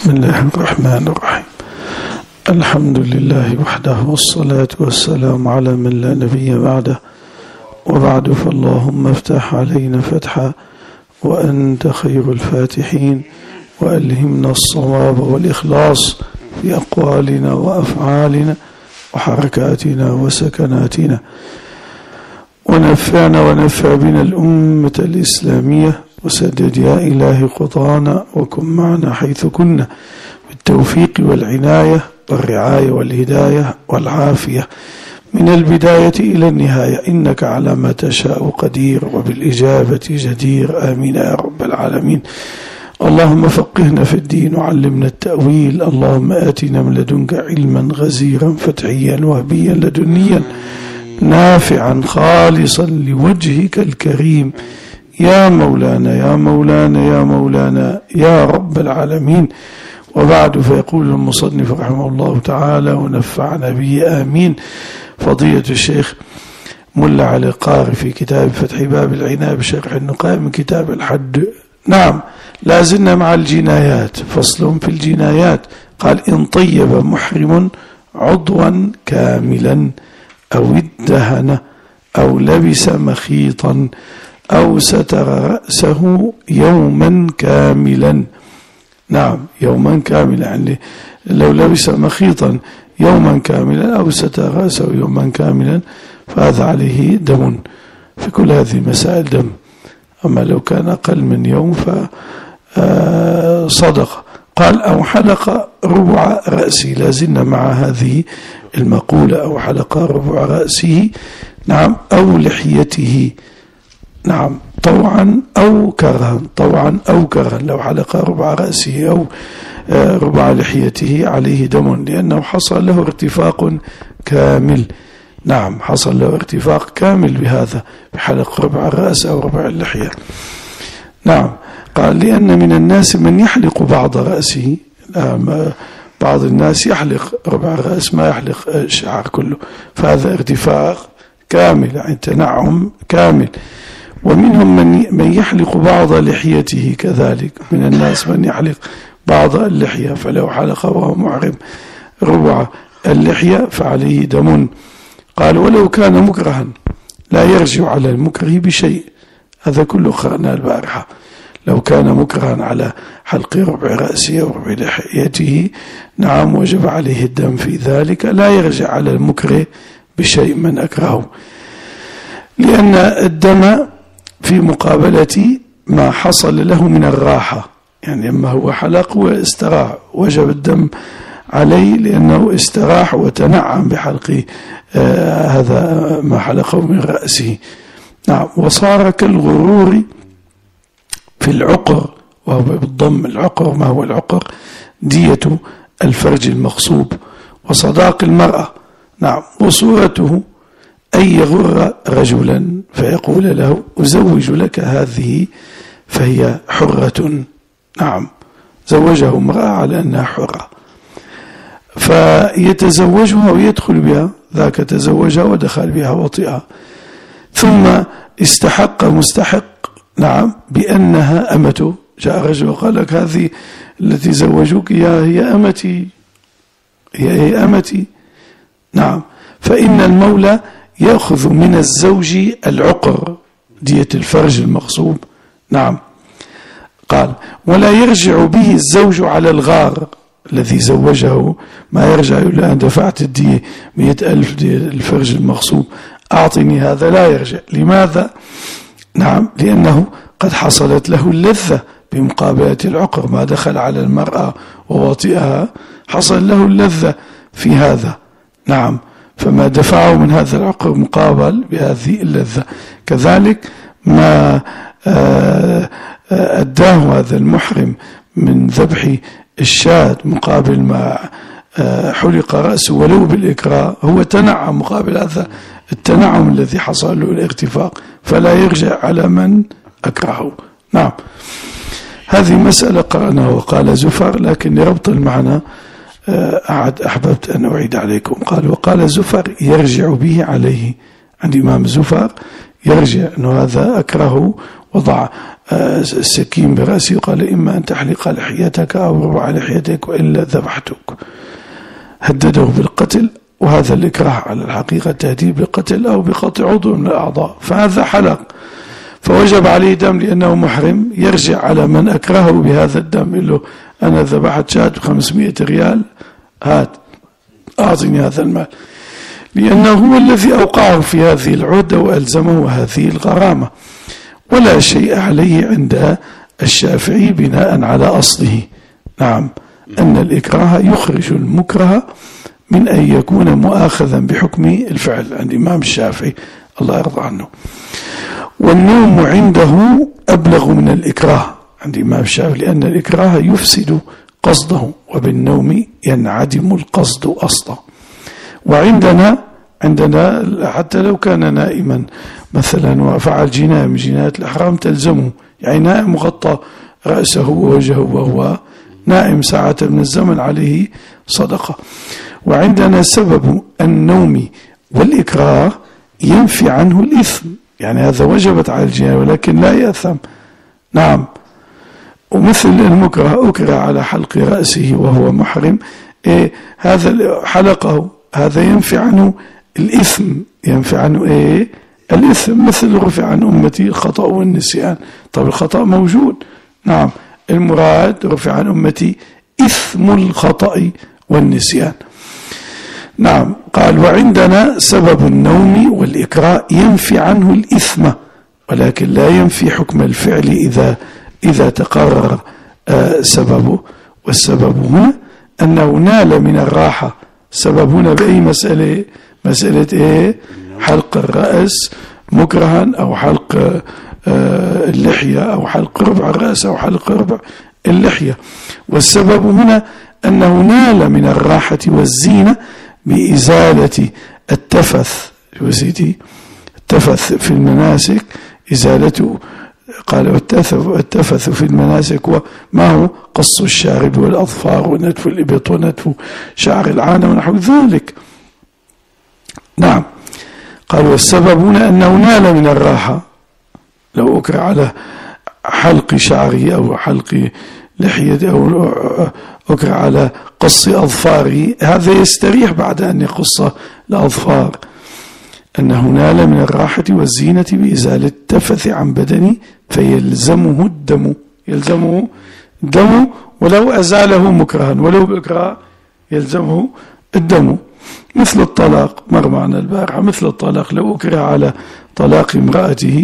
بسم الله الرحمن الرحيم. الحمد لله وحده والصلاة والسلام على من لا نبي بعده، وبعد فاللهم افتح علينا فتحا وأنت خير الفاتحين، وألهمنا الصواب والإخلاص في أقوالنا وأفعالنا وحركاتنا وسكناتنا، ونفعنا ونفع بنا الأمة الإسلامية، وسدد يا إلهي خطانا وكن معنا حيث كنا، بالتوفيق والعناية والرعاية والهداية والعافية من البداية إلى النهاية، إنك على ما تشاء قدير وبالإجابة جدير. آمين يا رب العالمين. اللهم فقهنا في الدين وعلمنا التأويل، اللهم آتنا من لدنك علما غزيرا فتحيا وهبيا لدنيا نافعا خالصا لوجهك الكريم، يا مولانا يا مولانا يا مولانا يا رب العالمين. وبعد، فيقول المصنف رحمه الله تعالى ونفعنا به آمين، فضيلة الشيخ ملا علي القاري في كتاب فتح باب العناية بشرح النقاء من كتاب الحد. نعم، لازلنا مع الجنايات، فصل في الجنايات. قال: إن طيب محرم عضوا كاملا أو ادهن أو لبس مخيطا أو ستر رأسه يوما كاملا. نعم، يوما كاملا، يعني لو لبس مخيطا يوما كاملا أو ستر رأسه يوما كاملا فهذا عليه دم، في كل هذه مسائل دم. أما لو كان أقل من يوم فصدق. قال: أو حلق ربع رأسه، لازلنا مع هذه المقولة، أو حلق ربع رأسه. نعم، أو لحيته. نعم، طوعا أو كرها، طوعا أو كرها. لو حلق ربع رأسه أو ربع لحيته عليه دم، لأنه حصل له ارتفاق كامل. نعم، حصل له ارتفاق كامل بهذا، بحلق ربع الرأس أو ربع اللحية. نعم. قال: لأن من الناس من يحلق بعض رأسه، بعض الناس يحلق ربع الرأس ما يحلق الشعر كله، فهذا ارتفاق كامل، يعني تنعم كامل. ومنهم من يحلق بعض لحيته كذلك، من الناس من يحلق بعض اللحية، فلو حلق وهو محرم ربع اللحية فعليه دم. قال: ولو كان مكرها لا يرجع على المكره بشيء. هذا كله قرأنا البارحة. لو كان مكرها على حلق ربع رأسه وربع لحيته، نعم، وجب عليه الدم في ذلك، لا يرجع على المكره بشيء من أكرهه، لأن الدم في مقابلة ما حصل له من الراحة، يعني أما هو حلق واستراح وجب الدم عليه، لأنه استراح وتنعم بحلق هذا ما حلقه من رأسه. نعم. وصار كالغرور في العقر، وهو بالضم العقر. ما هو العقر؟ دية الفرج المغصوب وصداق المرأة. نعم. وصورته أن يغر رجلا فيقول له: أزوج لك هذه فهي حرة. نعم، زوجه امرأة على أنها حرة، فيتزوجها ويدخل بها، ذاك تزوجها ودخل بها وطئها، ثم استحق مستحق، نعم، بأنها أمته. جاء رجل وقال لك: هذه التي زوجوك هي أمتي، هي أمتي. نعم. فإن المولى يأخذ من الزوج العقر، دية الفرج المغصوب. نعم. قال: ولا يرجع به الزوج على الغار الذي زوجه، ما يرجع إلا أن دفعت الدية 100,000 دية الفرج المغصوب، أعطني هذا، لا يرجع. لماذا؟ نعم، لأنه قد حصلت له اللذة بمقابلة العقر، ما دخل على المرأة ووطئها حصل له اللذة في هذا. نعم. فما دفعه من هذا العقر مقابل بهذه اللذة. كذلك ما أداه هذا المحرم من ذبح الشاة مقابل ما حلق رأسه ولو بالإكراه، هو تنعم مقابل هذا التنعم الذي حصل له الارتفاق، فلا يرجع على من أكرهه. نعم. هذه مسألة قرأناها. وقال زفر، لكن لربط المعنى أحببت أن أعيد عليكم. قال: وقال زفر يرجع به عليه، عند إمام زفر يرجع أنه هذا أكرهه وضع السكين برأسه وقال إما أن تحلق لحيتك أو ربع لحيتك وإلا ذبحتك. هدده بالقتل، وهذا الإكراه على الحقيقة التهديد بالقتل أو بقطع عضو من الأعضاء. فهذا حلق فوجب عليه دم لأنه محرم، يرجع على من أكرهه بهذا الدم، يقول له أنا ذبحت شاة ب500 ريال، هات أعطني هذا المال، لأنه هو الذي أوقعه في هذه العهدة وألزمه هذه الغرامة. ولا شيء عليه عند الشافعي بناء على أصله. نعم، أن الإكراه يخرج المكره من أن يكون مؤاخذا بحكم الفعل عند الإمام الشافعي الله يرضى عنه. والنوم عنده أبلغ من الإكراه عند الإمام الشافعي، لأن الإكراه يفسد قصده، وبالنوم ينعدم القصد أصلا. وعندنا حتى لو كان نائما مثلا وفعل جناية من جنايات الإحرام تلزمه، يعني نائم مغطى رأسه ووجهه وهو نائم ساعة من الزمن عليه صدقة. وعندنا سبب النوم والإكراه ينفي عنه الإثم، يعني هذا وجبت على الجناية ولكن لا يأثم. نعم. ومثل المكره أكره على حلق رأسه وهو محرم، هذا حلقه، هذا ينفي عنه الإثم، ينفي عنه الإثم. مثل رفع عن أمتي الخطأ والنسيان، طب الخطأ موجود. نعم، المراد رفع عن أمتي إثم الخطأ والنسيان. نعم. قال وعندنا سبب النوم والإكراه ينفي عنه الإثم، ولكن لا ينفي حكم الفعل إذا تقرر سببه. والسبب هنا أنه نال من الراحة. سبب هنا بأي مسألة حلق الرأس مكرها، أو حلق اللحية، أو حلق ربع الرأس، أو حلق ربع اللحية. والسبب هنا أنه نال من الراحة والزينة بإزالة التفث. التفث في المناسك إزالته، قال والتفث في المناسك وما هو قص الشارب والأظفار ونتف الإبط ونتف شعر العانة ونحو ذلك. نعم. قال والسبب هنا أنه نال من الراحة، لو أكره على حلق شعره أو حلق لحيته أو أكره على قص أظفاره، هذا يستريح بعد أن يقص الأظفار. أنه نال من الراحة والزينة بإزالة التفث عن بدنه فيلزمه الدم، يلزمه الدم ولو أزاله مكرها، ولو بإكراه يلزمه الدم. مثل الطلاق، مر معنا البارحة، مثل الطلاق لو أكره على طلاق امرأته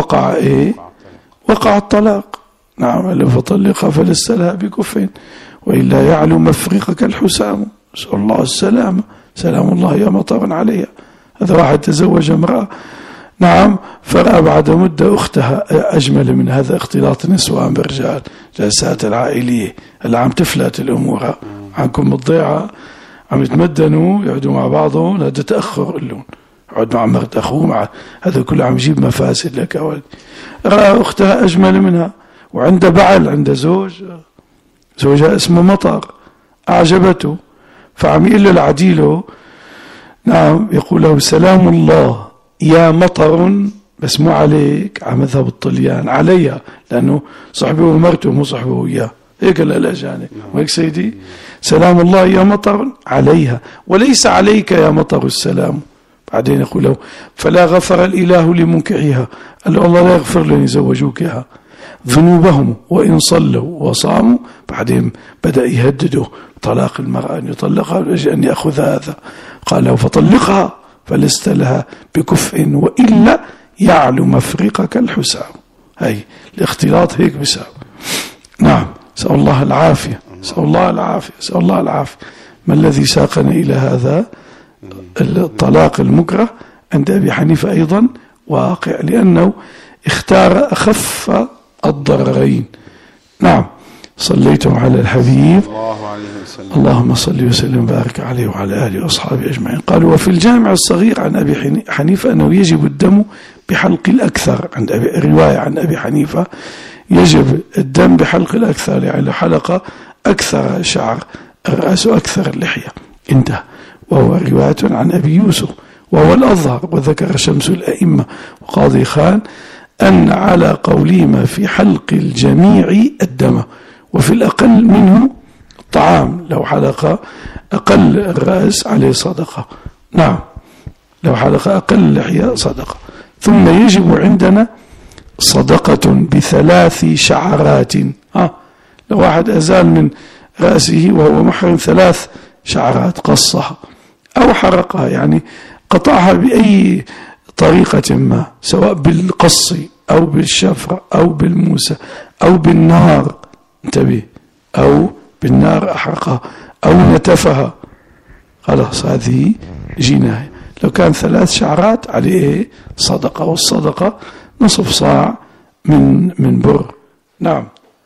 وقع الطلاق. نعم. لو فطلقها فلسلها بكفين وإلا يعلو مفرقك الحسام، نسأل الله السلامة، سلام الله يا مطر عليها. هذا واحد تزوج امرأة، نعم، فرأى بعد مدة أختها أجمل من هذا، اختلاط النسوان بالرجال، جلسات العائلية اللي عم تفلت الأمور عنكم الضيعة، عم يتمدنوا يقعدوا مع بعضهم، هذا تأخر لهم، يقعد مع مرت أخوه، مع هذا كله عم يجيب مفاسد لك يا ولد. رأى أختها أجمل منها، وعنده بعل، عنده زوجها اسمه مطر، أعجبته، فعم يقول له العديله، نعم، يقول له سلام الله يا مطر، بس مو عليك، على مذهب الطليان، عليها، لأنه صحبه ومرته مو صحبه وياه، هيك الأجانب، وهيك سيدي، سلام الله يا مطر عليها وليس عليك يا مطر السلام. بعدين يقول له فلا غفر الإله لمنكحها، قال له الله لا يغفر لن يزوجوك إياها، ذنوبهم وإن صلوا وصاموا. بعدين بدأ يهدده طلاق المرأة، أن يطلقها أن يأخذ هذا، قال له فطلقها فلست لها بكفء وإلا يعلو مفرقك الحسام. هاي الاختلاط هيك بسبب. نعم. سأل الله العافية، سأل الله العافية، سأل الله العافية. ما الذي ساقنا إلى هذا الطلاق المكره عند أبي حنيفة أيضا واقع، لأنه اختار أخف الضررين. نعم. صليتم على الحبيب اللهم صل وسلم وبارك عليه وعلى آله وأصحابه أجمعين. قالوا وفي الجامع الصغير عن أبي حنيفة أنه يجب الدم بحلق الأكثر، عند رواية عن أبي حنيفة يجب الدم بحلق الأكثر، يعني حلق أكثر شعر الرأس وأكثر اللحية، انتهى. وهو رواية عن أبي يوسف وهو الأظهر، وذكر شمس الأئمة وقاضي خان أن على قولهما في حلق الجميع الدم، وفي الأقل منه الطعام، لو حلق أقل الرأس عليه صدقة. نعم، لو حلق أقل اللحية صدقة. ثم يجب عندنا صدقة ب3 شعرات. لو واحد أزال من رأسه وهو محرم 3 شعرات، قصها أو حرقها، يعني قطعها بأي طريقة ما، سواء بالقص أو بالشفرة أو بالموسى أو بالنار، انتبه، أو بالنار أحرقها أو نتفها، خلاص هذه جناية. لو كان 3 شعرات عليه صدقة، والصدقة نصف صاع من بر. نعم.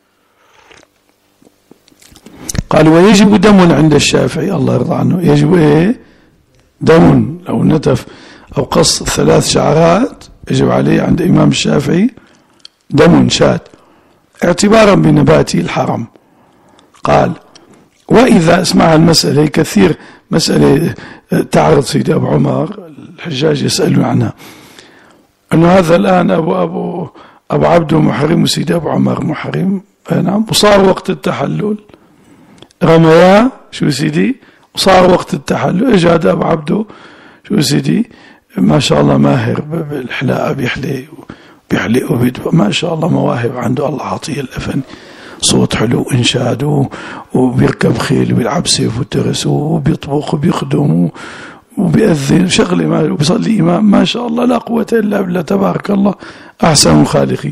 قال ويجب دم عند الشافعي، الله يرضى عنه، يجب دم لو نتف أو قص 3 شعرات يجب عليه عند إمام الشافعي دم شاة، اعتبارا بنبات الحرم. قال وإذا، اسمع المسألة كثير، مسألة تعرض سيدي أبو عمر، الحجاج يسألون عنها، أنه هذا الآن أبو عبده محرم وسيدي أبو عمر محرم، نعم، وصار وقت التحلل، رمياه شو سيدي، وصار وقت التحلل، اجى هذا أبو عبده شو سيدي ما شاء الله ماهر بالحلاقة، بيحلق وبيدفع، ما شاء الله مواهب عنده، الله عطيه الأفن، صوت حلو، إنشاد، وبيركب خيل وبيلعب سيف وترس وبيطبخ وبيخدم وبيأذن شغله، ما وبيصلي إمام، ما شاء الله لا قوة إلا بالله، تبارك الله أحسن الخالقين.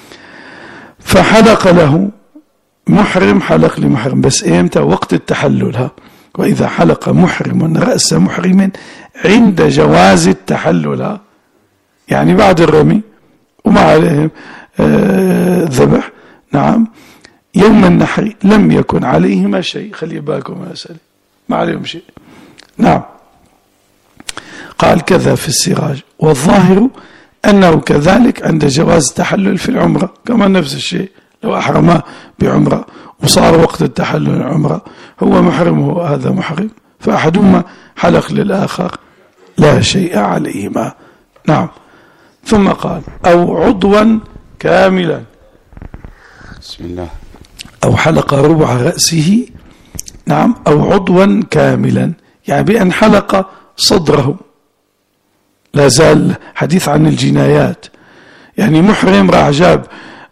فحلق له محرم، حلق لمحرم، بس إمتى؟ وقت التحلل. وإذا حلق محرم رأس محرم عند جواز التحلل، يعني بعد الرمي وما عليهم ذبح، نعم، يوم النحر لم يكن عليهما شيء، خلي بالكم يا سلام، ما عليهم شيء. نعم. قال كذا في السراج، والظاهر أنه كذلك عند جواز التحلل في العمرة، كما نفس الشيء، لو أحرم بعمرة وصار وقت التحلل العمرة، هو محرم وهذا محرم، فأحدهما حلق للآخر لا شيء عليهما. نعم. ثم قال أو عضوا كاملا، بسم الله، أو حلق ربع رأسه، نعم، أو عضوا كاملا، يعني بأن حلق صدره. لا زال حديث عن الجنايات، يعني محرم راح جاب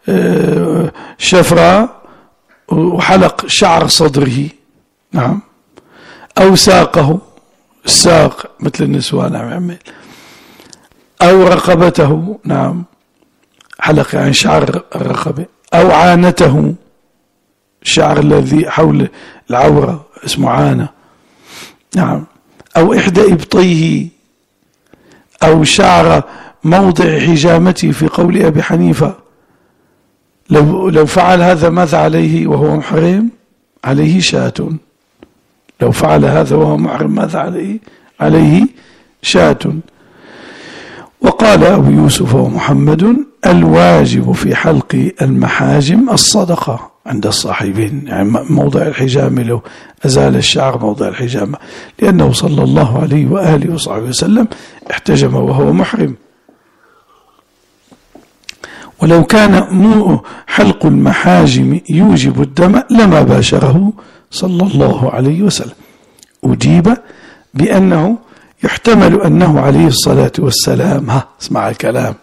شفرة وحلق شعر صدره، نعم، أو ساقه، الساق مثل النسوان عمل، أو رقبته، نعم، حلق يعني شعر الرقبة، أو عانته، الشعر الذي حول العورة اسمه عانة، نعم، أو إحدى إبطيه، أو شعر موضع حجامته، في قول أبي حنيفة لو فعل هذا ماذا عليه وهو محرم؟ عليه شاة. لو فعل هذا وهو محرم ماذا عليه شاة. وقال أبو يوسف ومحمد الواجب في حلق المحاجم الصدقة عند الصاحبين، يعني موضع الحجامة، لو أزال الشعر موضع الحجامة، لأنه صلى الله عليه وآله وصحبه وسلم احتجم وهو محرم. ولو كان حلق المحاجم يوجب الدم لما باشره صلى الله عليه وسلم. أجيب بأنه يحتمل أنه عليه الصلاة والسلام، اسمع الكلام،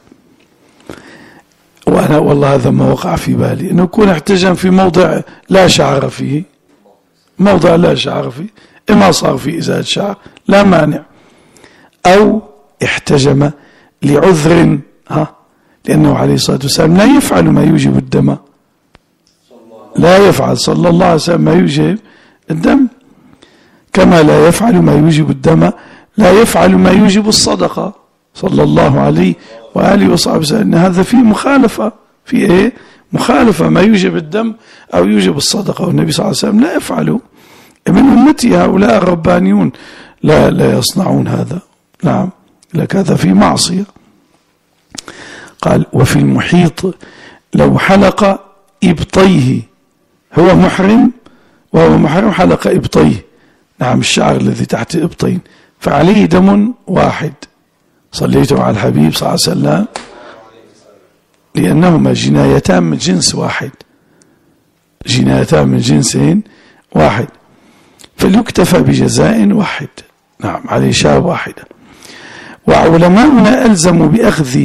وأنا والله هذا ما وقع في بالي، أنه يكون احتجم في موضع لا شعر فيه، موضع لا شعر فيه، إما صار في إزالة شعر لا مانع، أو احتجم لعذر، لأنه عليه الصلاة والسلام لا يفعل ما يوجب الدم، لا يفعل صلى الله عليه وسلم ما يوجب الدم، كما لا يفعل ما يوجب الدم لا يفعل ما يوجب الصدقة صلى الله عليه وآله وصحبه وسلم. هذا فيه مخالفة، في مخالفة، ما يوجب الدم أو يوجب الصدقة، والنبي صلى الله عليه وسلم لا يفعله. من أمتي هؤلاء الربانيون لا يصنعون هذا، نعم، لك هذا في معصية. قال وفي المحيط لو حلق إبطيه، هو محرم وهو محرم حلق إبطيه، نعم، الشعر الذي تحت الإبطين، فعليه دم واحد. صليتم على الحبيب صلى الله عليه وسلم. لأنهما جنايتان من جنس واحد، جنايتان من جنس واحد، فليكتفى بجزاء واحد. نعم، عليه شاة واحدة. وعلماؤنا ألزموا بأخذ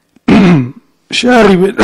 شارب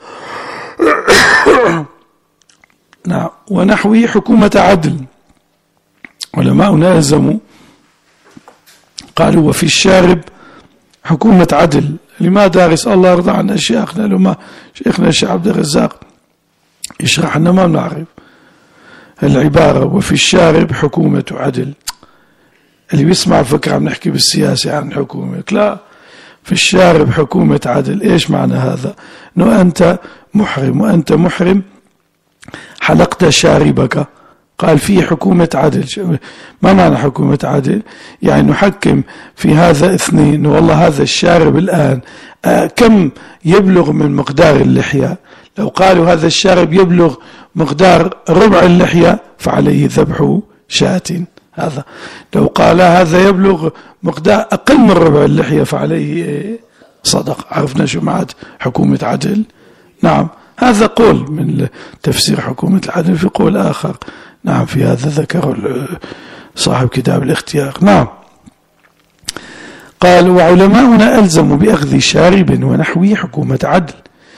نعم ونحوه حكومة عدل. علماؤنا ألزموا، قالوا وفي الشارب حكومة عدل. لماذا؟ رسال الله يرضى عنا شيخنا، لما شيخنا الشيخ عبد الرزاق يشرح لنا ما نعرف العبارة وفي الشارب حكومة عدل. اللي بيسمع فكرة عم نحكي بالسياسة عن حكومة، لا، في الشارب حكومة عدل. ايش معنى هذا؟ انه انت محرم، وانت محرم حلقت شاربك، قال في حكومة عدل. ما معنى حكومة عدل؟ يعني نحكم في هذا اثنين، والله هذا الشارب الآن كم يبلغ من مقدار اللحية؟ لو قالوا هذا الشارب يبلغ مقدار ربع اللحية فعليه ذبح شاة. هذا لو قال هذا يبلغ مقدار أقل من ربع اللحية فعليه صدق. عرفنا شو معنى حكومة عدل؟ نعم، هذا قول من تفسير حكومة العدل. في قول آخر نعم في هذا ذكر صاحب كتاب الاختيار. نعم، قال وعلماؤنا ألزموا بأخذ شارب ونحوه حكومة عدل.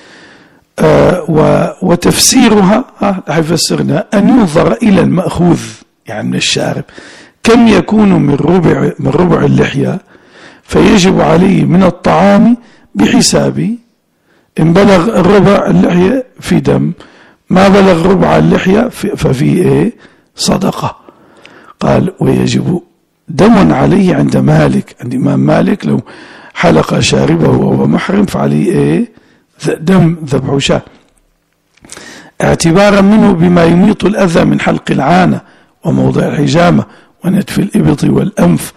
وتفسيرها حيفسرنا أن ينظر إلى المأخوذ يعني من الشارب كم يكون من ربع اللحية، فيجب عليه من الطعام بحساب إن بلغ الربع اللحية في دم، ما بلغ ربع اللحية ففي صدقة. قال ويجب دم عليه عند مالك، عند إمام مالك لو حلق شاربه وهو محرم فعليه دم ذبح شاة، اعتبارا منه بما يميط الأذى من حلق العانة وموضع الحجامة ونتف الإبط والأنف.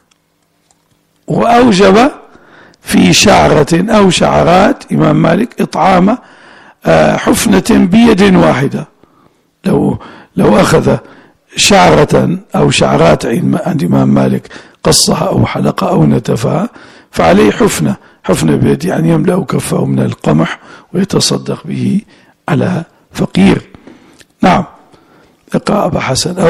وأوجب في شعرة أو شعرات إمام مالك إطعام حفنة بيد واحدة. لو أخذ شعرة أو شعرات عند إمام مالك قصها أو حلقها أو نتفها فعليه حفنة بيد، يعني يملأ كفه من القمح ويتصدق به على فقير. نعم، اقرأ أبا حسن.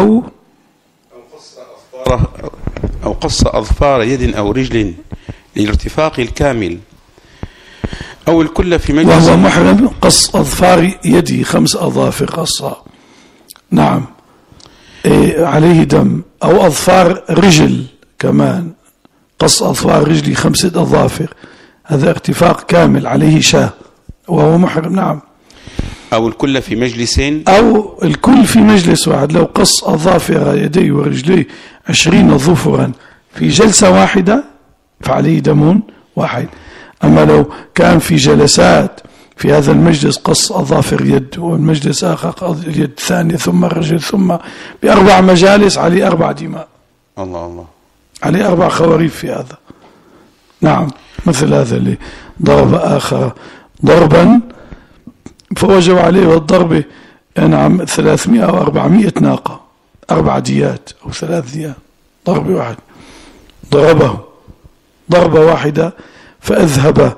أو قص أظفار يد أو رجل للارتفاق الكامل، أو الكل في مجلس وهو محرم قص أظفار يدي 5 أظافر قصها. نعم، عليه دم. أو أظفار رجل كمان، قص أظفار رجلي 5 أظافر، هذا ارتفاق كامل، عليه شاة وهو محرم. نعم، أو الكل في مجلس، أو الكل في مجلس واحد. لو قص أظافر يديه ورجليه 20 ظفرا في جلسة واحدة فعليه دم واحد. أما لو كان في جلسات، في هذا المجلس قص أظافر يد والمجلس آخر اليد ثانية ثم الرجل ثم ب4 مجالس، عليه 4 دماء. الله عليه 4 خواريف في هذا. نعم، مثل هذا اللي ضرب آخر ضربا فوجب عليه الضربة نعم 300 أو 400 ناقة، 4 ديات أو 3 ديات، ضرب واحد ضربه ضربة واحدة فأذهب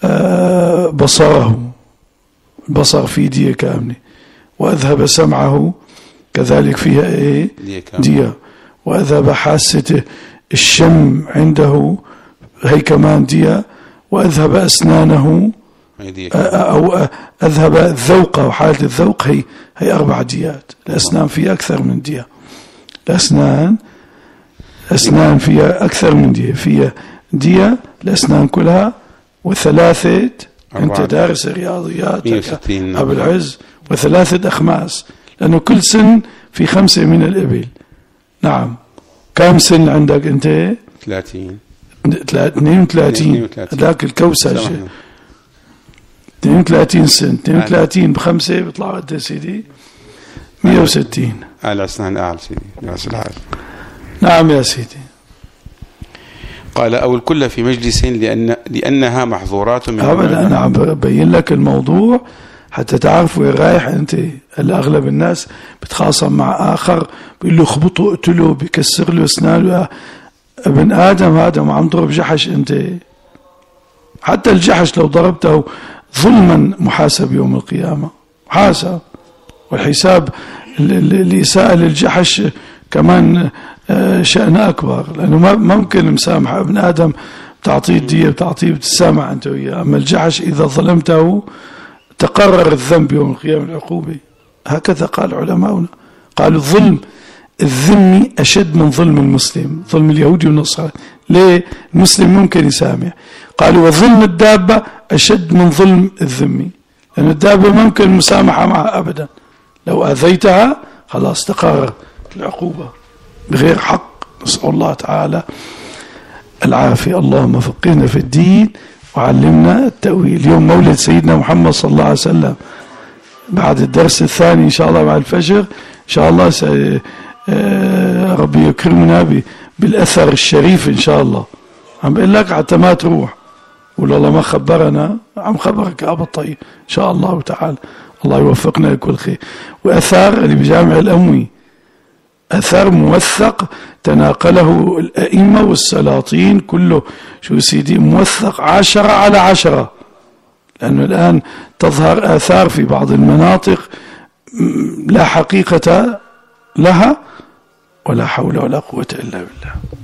بصره، البصر فيه دية كاملة، وأذهب سمعه كذلك فيها دية، وأذهب حاسته الشم عنده هي كمان دية، وأذهب أسنانه أو أذهب الذوق وحالة الذوق هي 4 ديات. الأسنان فيها أكثر من دية، الأسنان فيها أكثر من دية، فيها دية الأسنان كلها و3 أنت دارس الرياضيات أبو العز، و3 أخماس، لأنه كل سن في 5 من الإبل. نعم، كم سن عندك أنت؟ 32 ذاك الكوسج 32 سن، 32 ب5 بيطلع قد ايه سيدي؟ 160. على أسنان أعلى سيدي، رأس العال. نعم يا سيدي. قال أو الكل في مجلس لأنها محظورات من أبدا. أنا عم ببين لك الموضوع حتى تعرف وين رايح أنت. الأغلب الناس بتخاصم مع آخر بيقول له اخبطه اقتله بيكسر له أسنانه. ابن آدم هذا ما عم ضرب جحش أنت، حتى الجحش لو ضربته ظلما محاسب يوم القيامة، محاسب. والحساب الإساءة للجحش كمان شأن أكبر، لأنه ما ممكن مسامح ابن آدم بتعطيه الدية بتعطيه بتسامح أنت وياه. أما الجحش إذا ظلمته تقرر الذنب يوم القيامة العقوبة. هكذا قال علماؤنا، قالوا الظلم الذمي أشد من ظلم المسلم، ظلم اليهودي والنصارى. ليه؟ المسلم ممكن يسامح. قالوا وظلم الدابة أشد من ظلم الذمي، لأن الدابة ممكن المسامحة معها أبدا، لو أذيتها خلاص تقرر العقوبة بغير حق. نسأل الله تعالى العافية. اللهم فقهنا في الدين وعلمنا التأويل. اليوم مولد سيدنا محمد صلى الله عليه وسلم، بعد الدرس الثاني إن شاء الله مع الفجر إن شاء الله ربي يكرمنا بالأثر الشريف إن شاء الله. عم بقول لك حتى ما تروح والله ما خبرنا، عم خبرك أبا الطيب إن شاء الله تعالى. الله يوفقنا لكل خير. وأثار اللي بجامع الأموي أثر موثق تناقله الأئمة والسلاطين كله، شو سيدي موثق 10/10، لأنه الآن تظهر آثار في بعض المناطق لا حقيقة لها ولا حول ولا قوة إلا بالله.